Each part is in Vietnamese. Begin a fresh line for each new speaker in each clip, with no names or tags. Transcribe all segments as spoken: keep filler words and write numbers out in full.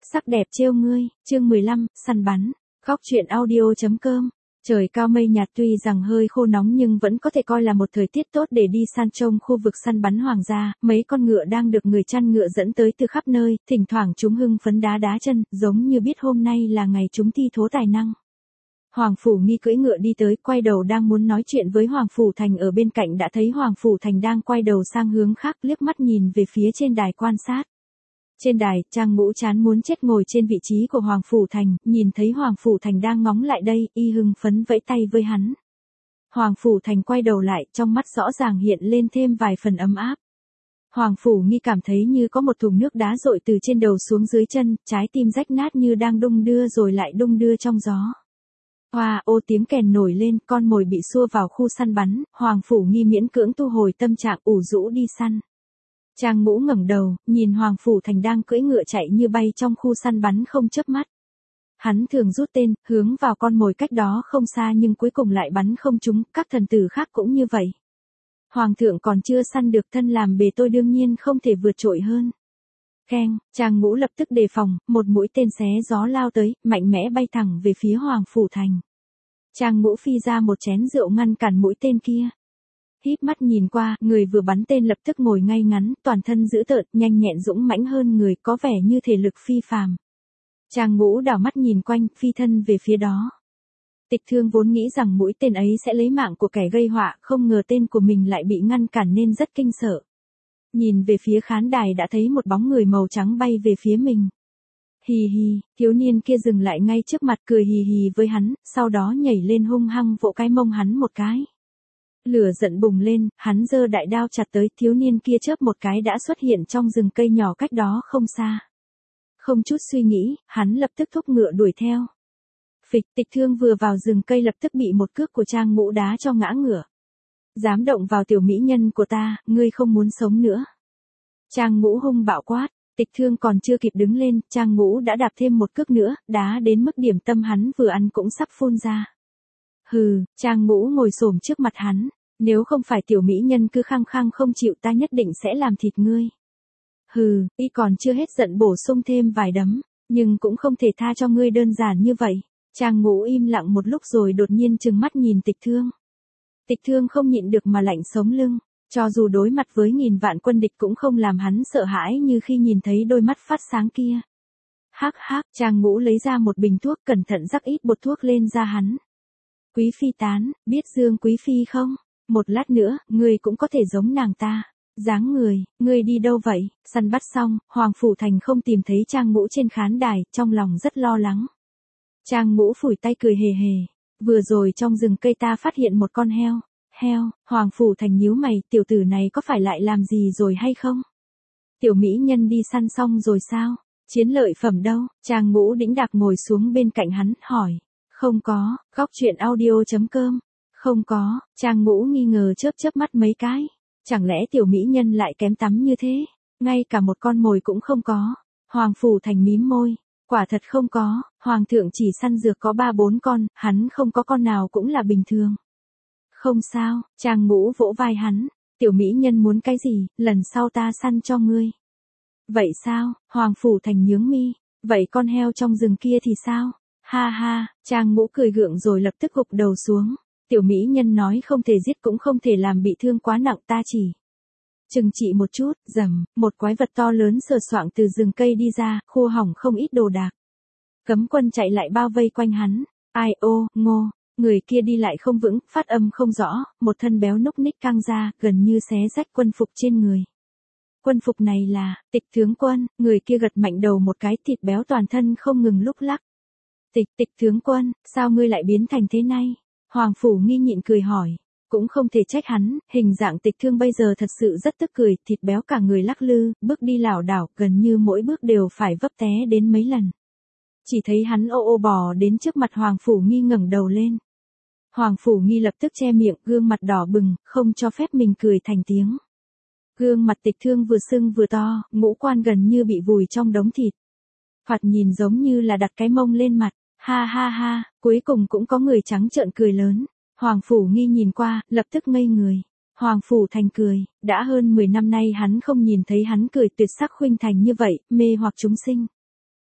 Sắc đẹp trêu ngươi, chương mười lăm, săn bắn, góc truyện audio.com. Trời cao mây nhạt tuy rằng hơi khô nóng nhưng vẫn có thể coi là một thời tiết tốt để đi săn trông khu vực săn bắn hoàng gia, mấy con ngựa đang được người chăn ngựa dẫn tới từ khắp nơi, thỉnh thoảng chúng hưng phấn đá đá chân, giống như biết hôm nay là ngày chúng thi thố tài năng. Hoàng Phủ Nghi cưỡi ngựa đi tới, quay đầu đang muốn nói chuyện với Hoàng Phủ Thành ở bên cạnh đã thấy Hoàng Phủ Thành đang quay đầu sang hướng khác, liếc mắt nhìn về phía trên đài quan sát. Trên đài, Trang Ngũ chán muốn chết ngồi trên vị trí của Hoàng Phủ Thành, nhìn thấy Hoàng Phủ Thành đang ngóng lại đây, y hưng phấn vẫy tay với hắn. Hoàng Phủ Thành quay đầu lại, trong mắt rõ ràng hiện lên thêm vài phần ấm áp. Hoàng Phủ Nghi cảm thấy như có một thùng nước đá dội từ trên đầu xuống dưới chân, trái tim rách nát như đang đung đưa rồi lại đung đưa trong gió. Hoa ô tiếng kèn nổi lên, con mồi bị xua vào khu săn bắn, Hoàng Phủ Nghi miễn cưỡng tu hồi tâm trạng ủ rũ đi săn. Trang Ngũ ngẩng đầu, nhìn Hoàng Phủ Thành đang cưỡi ngựa chạy như bay trong khu săn bắn không chớp mắt. Hắn thường rút tên, hướng vào con mồi cách đó không xa nhưng cuối cùng lại bắn không trúng, các thần tử khác cũng như vậy. Hoàng thượng còn chưa săn được, thân làm bề tôi đương nhiên không thể vượt trội hơn. Keng, Trang Ngũ lập tức đề phòng, một mũi tên xé gió lao tới, mạnh mẽ bay thẳng về phía Hoàng Phủ Thành. Trang Ngũ phi ra một chén rượu ngăn cản mũi tên kia. Híp mắt nhìn qua, người vừa bắn tên lập tức ngồi ngay ngắn, toàn thân dữ tợn, nhanh nhẹn dũng mãnh hơn người, có vẻ như thể lực phi phàm. Trang Ngũ đảo mắt nhìn quanh, phi thân về phía đó. Tịch Thương vốn nghĩ rằng mũi tên ấy sẽ lấy mạng của kẻ gây họa, không ngờ tên của mình lại bị ngăn cản nên rất kinh sợ. Nhìn về phía khán đài đã thấy một bóng người màu trắng bay về phía mình. Hì hì, thiếu niên kia dừng lại ngay trước mặt cười hì hì với hắn, sau đó nhảy lên hung hăng vỗ cái mông hắn một cái. Lửa giận bùng lên, hắn giơ đại đao chặt tới, thiếu niên kia chớp một cái đã xuất hiện trong rừng cây nhỏ cách đó không xa. Không chút suy nghĩ, hắn lập tức thúc ngựa đuổi theo. Phịch, Tịch Thương vừa vào rừng cây lập tức bị một cước của Trang Ngũ đá cho ngã ngựa. Dám động vào tiểu mỹ nhân của ta, ngươi không muốn sống nữa. Trang Ngũ hung bạo quát, Tịch Thương còn chưa kịp đứng lên, Trang Ngũ đã đạp thêm một cước nữa, đá đến mức điểm tâm hắn vừa ăn cũng sắp phun ra. Hừ, Trang Ngũ ngồi xổm trước mặt hắn, nếu không phải tiểu mỹ nhân cứ khăng khăng không chịu ta nhất định sẽ làm thịt ngươi. Hừ, y còn chưa hết giận bổ sung thêm vài đấm, nhưng cũng không thể tha cho ngươi đơn giản như vậy. Trang Ngũ im lặng một lúc rồi đột nhiên trừng mắt nhìn Tịch Thương. Tịch Thương không nhịn được mà lạnh sống lưng, cho dù đối mặt với nghìn vạn quân địch cũng không làm hắn sợ hãi như khi nhìn thấy đôi mắt phát sáng kia. Hắc hắc, Trang Ngũ lấy ra một bình thuốc, cẩn thận rắc ít bột thuốc lên da hắn. Quý phi tán, biết Dương Quý phi không? Một lát nữa, ngươi cũng có thể giống nàng ta. Dáng người, ngươi đi đâu vậy? Săn bắt xong, Hoàng Phủ Thành không tìm thấy Trang Ngũ trên khán đài, trong lòng rất lo lắng. Trang Ngũ phủi tay cười hề hề. Vừa rồi trong rừng cây ta phát hiện một con heo. Heo, Hoàng Phủ Thành nhíu mày, tiểu tử này có phải lại làm gì rồi hay không? Tiểu mỹ nhân đi săn xong rồi sao? Chiến lợi phẩm đâu? Trang Ngũ đĩnh đạc ngồi xuống bên cạnh hắn, hỏi. Không có, góc truyện audio.com. Không có, Trang Ngũ nghi ngờ chớp chớp mắt mấy cái. Chẳng lẽ tiểu mỹ nhân lại kém tắm như thế? Ngay cả một con mồi cũng không có. Hoàng Phủ Thành mím môi. Quả thật không có, Hoàng thượng chỉ săn dược có ba bốn con, hắn không có con nào cũng là bình thường. Không sao, Trang Ngũ vỗ vai hắn. Tiểu mỹ nhân muốn cái gì, lần sau ta săn cho ngươi. Vậy sao, Hoàng Phủ Thành nhướng mi. Vậy con heo trong rừng kia thì sao? Ha ha, Trang Ngũ cười gượng rồi lập tức gục đầu xuống. Tiểu mỹ nhân nói không thể giết cũng không thể làm bị thương quá nặng, ta chỉ chừng trị một chút. Rầm, một quái vật to lớn sờ soạng từ rừng cây đi ra, khô hỏng không ít đồ đạc. Cấm quân chạy lại bao vây quanh hắn. Ai ô, ngô, người kia đi lại không vững, phát âm không rõ, một thân béo núc ních căng ra, gần như xé rách quân phục trên người. Quân phục này là Tịch tướng quân, người kia gật mạnh đầu một cái, thịt béo toàn thân không ngừng lúc lắc. Tịch, Tịch tướng quân, sao ngươi lại biến thành thế này? Hoàng Phủ Nghi nhịn cười hỏi. Cũng không thể trách hắn, hình dạng Tịch Thương bây giờ thật sự rất tức cười, thịt béo cả người lắc lư, bước đi lảo đảo, gần như mỗi bước đều phải vấp té đến mấy lần. Chỉ thấy hắn ô ô bò đến trước mặt Hoàng Phủ Nghi ngẩng đầu lên. Hoàng Phủ Nghi lập tức che miệng, gương mặt đỏ bừng, không cho phép mình cười thành tiếng. Gương mặt Tịch Thương vừa sưng vừa to, ngũ quan gần như bị vùi trong đống thịt. Thoạt nhìn giống như là đặt cái mông lên mặt. Ha ha ha, cuối cùng cũng có người trắng trợn cười lớn. Hoàng Phủ Nghi nhìn qua, lập tức ngây người. Hoàng Phủ Thành cười, đã hơn mười năm nay hắn không nhìn thấy hắn cười tuyệt sắc khuynh thành như vậy, mê hoặc chúng sinh.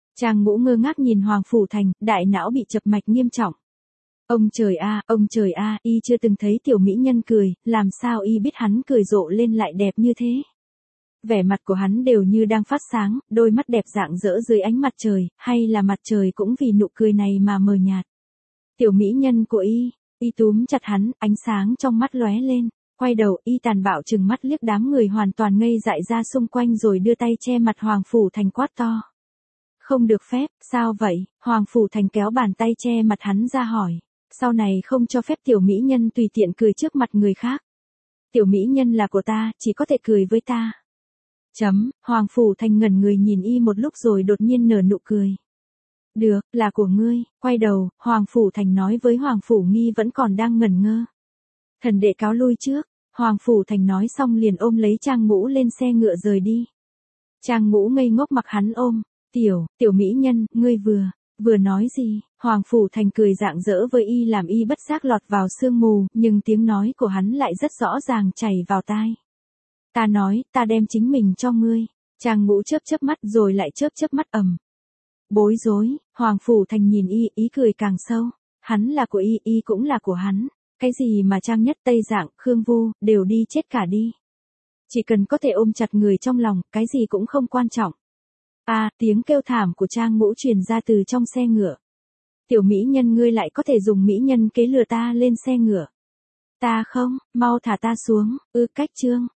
Trang Ngũ ngơ ngác nhìn Hoàng Phủ Thành, đại não bị chập mạch nghiêm trọng. Ông trời a, ông trời a, y chưa từng thấy tiểu mỹ nhân cười, làm sao y biết hắn cười rộ lên lại đẹp như thế. Vẻ mặt của hắn đều như đang phát sáng, đôi mắt đẹp rạng rỡ dưới ánh mặt trời, hay là mặt trời cũng vì nụ cười này mà mờ nhạt. Tiểu mỹ nhân của y, y túm chặt hắn, ánh sáng trong mắt lóe lên, quay đầu y tàn bạo trừng mắt liếc đám người hoàn toàn ngây dại ra xung quanh rồi đưa tay che mặt Hoàng Phủ Thành quát to. Không được phép, sao vậy? Hoàng Phủ Thành kéo bàn tay che mặt hắn ra hỏi. Sau này không cho phép tiểu mỹ nhân tùy tiện cười trước mặt người khác. Tiểu mỹ nhân là của ta, chỉ có thể cười với ta. Chấm, Hoàng Phủ Thành ngẩn người nhìn y một lúc rồi đột nhiên nở nụ cười. Được, là của ngươi, quay đầu, Hoàng Phủ Thành nói với Hoàng Phủ Nghi vẫn còn đang ngẩn ngơ. Thần đệ cáo lui trước, Hoàng Phủ Thành nói xong liền ôm lấy Trang Ngũ lên xe ngựa rời đi. Trang Ngũ ngây ngốc mặc hắn ôm, tiểu, tiểu mỹ nhân, ngươi vừa, vừa nói gì, Hoàng Phủ Thành cười rạng rỡ với y làm y bất giác lọt vào sương mù, nhưng tiếng nói của hắn lại rất rõ ràng chảy vào tai. Ta nói, ta đem chính mình cho ngươi, Trang Ngũ chớp chớp mắt rồi lại chớp chớp mắt ầm. Bối rối, Hoàng Phủ Thành nhìn y, ý cười càng sâu, hắn là của y, y cũng là của hắn, cái gì mà Trang Nhất Tây Dạng, Khương Vu, đều đi chết cả đi. Chỉ cần có thể ôm chặt người trong lòng, cái gì cũng không quan trọng. À, tiếng kêu thảm của Trang Ngũ truyền ra từ trong xe ngựa. Tiểu mỹ nhân ngươi lại có thể dùng mỹ nhân kế lừa ta lên xe ngựa. Ta không, mau thả ta xuống, ư cách chương.